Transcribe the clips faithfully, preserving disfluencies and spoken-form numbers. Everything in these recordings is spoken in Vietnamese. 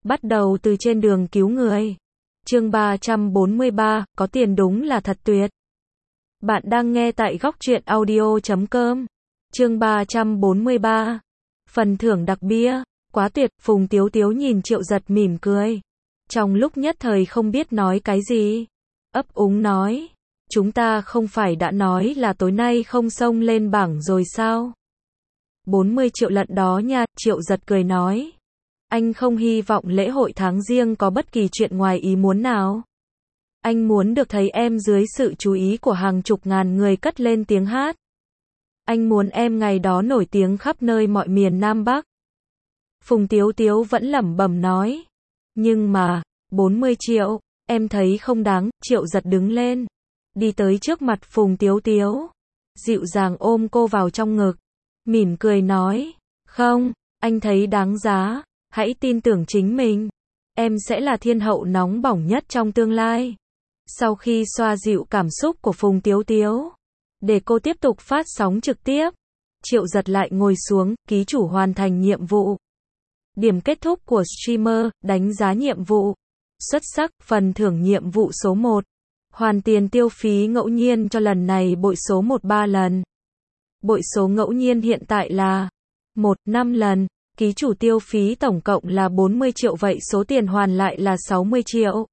Bắt đầu từ trên đường cứu người. Chương ba trăm bốn mươi ba, có tiền đúng là thật tuyệt. Bạn đang nghe tại góc truyện audio chấm com. Chương ba trăm bốn mươi ba. Phần thưởng đặc bia. Quá tuyệt, Phùng Tiếu Tiếu nhìn Triệu Giật mỉm cười. Trong lúc nhất thời không biết nói cái gì. Ấp úng nói. Chúng ta không phải đã nói là tối nay không xông lên bảng rồi sao? bốn mươi triệu lận đó nha, Triệu Giật cười nói. Anh không hy vọng lễ hội tháng riêng có bất kỳ chuyện ngoài ý muốn nào. Anh muốn được thấy em dưới sự chú ý của hàng chục ngàn người cất lên tiếng hát. Anh muốn em ngày đó nổi tiếng khắp nơi mọi miền Nam Bắc. Phùng Tiếu Tiếu vẫn lẩm bẩm nói. Nhưng mà, bốn mươi triệu, em thấy không đáng. Triệu Giật đứng lên. Đi tới trước mặt Phùng Tiếu Tiếu. Dịu dàng ôm cô vào trong ngực. Mỉm cười nói. Không, anh thấy đáng giá. Hãy tin tưởng chính mình. Em sẽ là thiên hậu nóng bỏng nhất trong tương lai. Sau khi xoa dịu cảm xúc của Phùng Tiếu Tiếu, để cô tiếp tục phát sóng trực tiếp, Triệu Giật lại ngồi xuống, ký chủ hoàn thành nhiệm vụ. Điểm kết thúc của streamer, đánh giá nhiệm vụ. Xuất sắc, phần thưởng nhiệm vụ số một. Hoàn tiền tiêu phí ngẫu nhiên cho lần này bội số một ba lần. Bội số ngẫu nhiên hiện tại là một, năm lần. Ký chủ tiêu phí tổng cộng là bốn mươi triệu, vậy số tiền hoàn lại là sáu mươi triệu.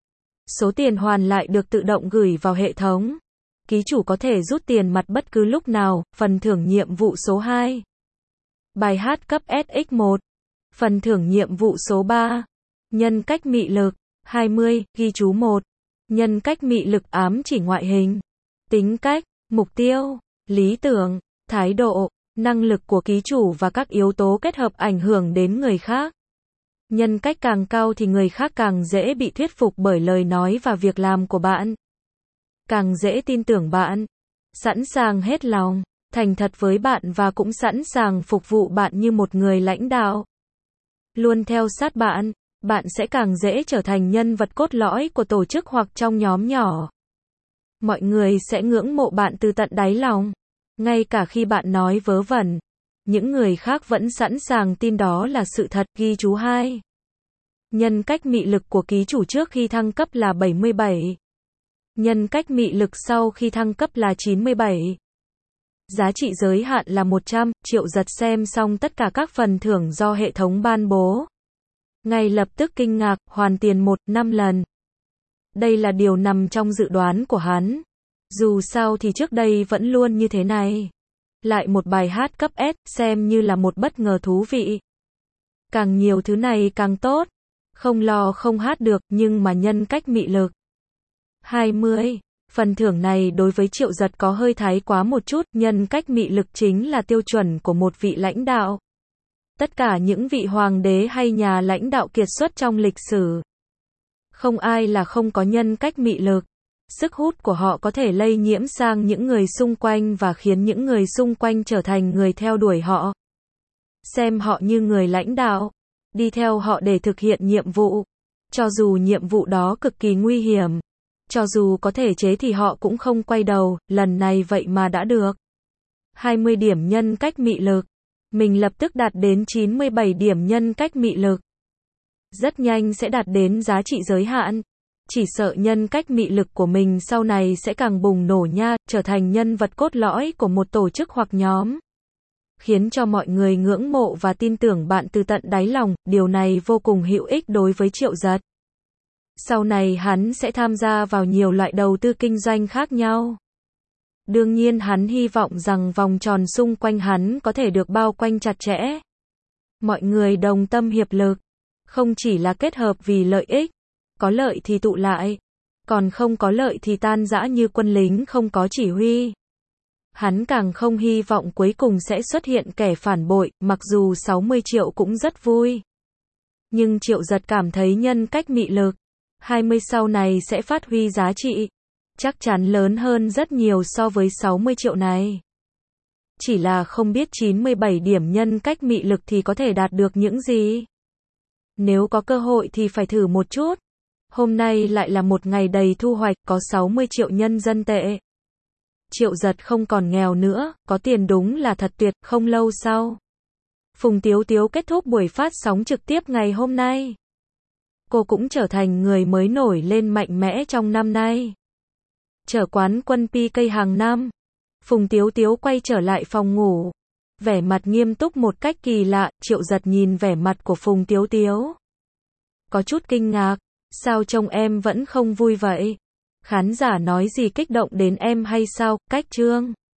Số tiền hoàn lại được tự động gửi vào hệ thống. Ký chủ có thể rút tiền mặt bất cứ lúc nào. Phần thưởng nhiệm vụ số hai. Bài hát cấp ét ích một. Phần thưởng nhiệm vụ số ba. Nhân cách mị lực. hai mươi, ghi chú một. Nhân cách mị lực ám chỉ ngoại hình, tính cách, mục tiêu, lý tưởng, thái độ, năng lực của ký chủ và các yếu tố kết hợp ảnh hưởng đến người khác. Nhân cách càng cao thì người khác càng dễ bị thuyết phục bởi lời nói và việc làm của bạn. Càng dễ tin tưởng bạn, sẵn sàng hết lòng, thành thật với bạn và cũng sẵn sàng phục vụ bạn như một người lãnh đạo. Luôn theo sát bạn, bạn sẽ càng dễ trở thành nhân vật cốt lõi của tổ chức hoặc trong nhóm nhỏ. Mọi người sẽ ngưỡng mộ bạn từ tận đáy lòng. Ngay cả khi bạn nói vớ vẩn, những người khác vẫn sẵn sàng tin đó là sự thật. Ghi chú hai. Nhân cách mị lực của ký chủ trước khi thăng cấp là bảy mươi bảy. Nhân cách mị lực sau khi thăng cấp là chín mươi bảy. Giá trị giới hạn là một trăm. Triệu Giật xem xong tất cả các phần thưởng do hệ thống ban bố. Ngay lập tức kinh ngạc, hoàn tiền một, năm lần. Đây là điều nằm trong dự đoán của hắn. Dù sao thì trước đây vẫn luôn như thế này. Lại một bài hát cấp S, xem như là một bất ngờ thú vị. Càng nhiều thứ này càng tốt. Không lo không hát được, nhưng mà nhân cách mị lực. hai mươi. Phần thưởng này đối với Triệu Giật có hơi thái quá một chút, nhân cách mị lực chính là tiêu chuẩn của một vị lãnh đạo. Tất cả những vị hoàng đế hay nhà lãnh đạo kiệt xuất trong lịch sử, không ai là không có nhân cách mị lực. Sức hút của họ có thể lây nhiễm sang những người xung quanh và khiến những người xung quanh trở thành người theo đuổi họ. Xem họ như người lãnh đạo, đi theo họ để thực hiện nhiệm vụ. Cho dù nhiệm vụ đó cực kỳ nguy hiểm, cho dù có thể chế thì họ cũng không quay đầu. Lần này vậy mà đã được hai mươi điểm nhân cách mị lực. Mình lập tức đạt đến chín mươi bảy điểm nhân cách mị lực. Rất nhanh sẽ đạt đến giá trị giới hạn. Chỉ sợ nhân cách mị lực của mình sau này sẽ càng bùng nổ nha, trở thành nhân vật cốt lõi của một tổ chức hoặc nhóm. Khiến cho mọi người ngưỡng mộ và tin tưởng bạn từ tận đáy lòng, điều này vô cùng hữu ích đối với Triệu Giật. Sau này hắn sẽ tham gia vào nhiều loại đầu tư kinh doanh khác nhau. Đương nhiên hắn hy vọng rằng vòng tròn xung quanh hắn có thể được bao quanh chặt chẽ. Mọi người đồng tâm hiệp lực, không chỉ là kết hợp vì lợi ích, có lợi thì tụ lại, còn không có lợi thì tan rã như quân lính không có chỉ huy. Hắn càng không hy vọng cuối cùng sẽ xuất hiện kẻ phản bội, mặc dù sáu mươi triệu cũng rất vui. Nhưng Triệu Giật cảm thấy nhân cách mị lực hai mươi sau này sẽ phát huy giá trị chắc chắn lớn hơn rất nhiều so với sáu mươi triệu này. Chỉ là không biết chín mươi bảy điểm nhân cách mị lực thì có thể đạt được những gì. Nếu có cơ hội thì phải thử một chút. Hôm nay lại là một ngày đầy thu hoạch, có sáu mươi triệu nhân dân tệ. Triệu Giật không còn nghèo nữa, có tiền đúng là thật tuyệt. Không lâu sau, Phùng Tiếu Tiếu kết thúc buổi phát sóng trực tiếp ngày hôm nay. cô cũng trở thành người mới nổi lên mạnh mẽ trong năm nay. Trở quán quân pê ca hàng năm. Phùng Tiếu Tiếu quay trở lại phòng ngủ. Vẻ mặt nghiêm túc một cách kỳ lạ, Triệu Giật nhìn vẻ mặt của Phùng Tiếu Tiếu. Có chút kinh ngạc, sao trông em vẫn không vui vậy? Khán giả nói gì kích động đến em hay sao? Cách Trương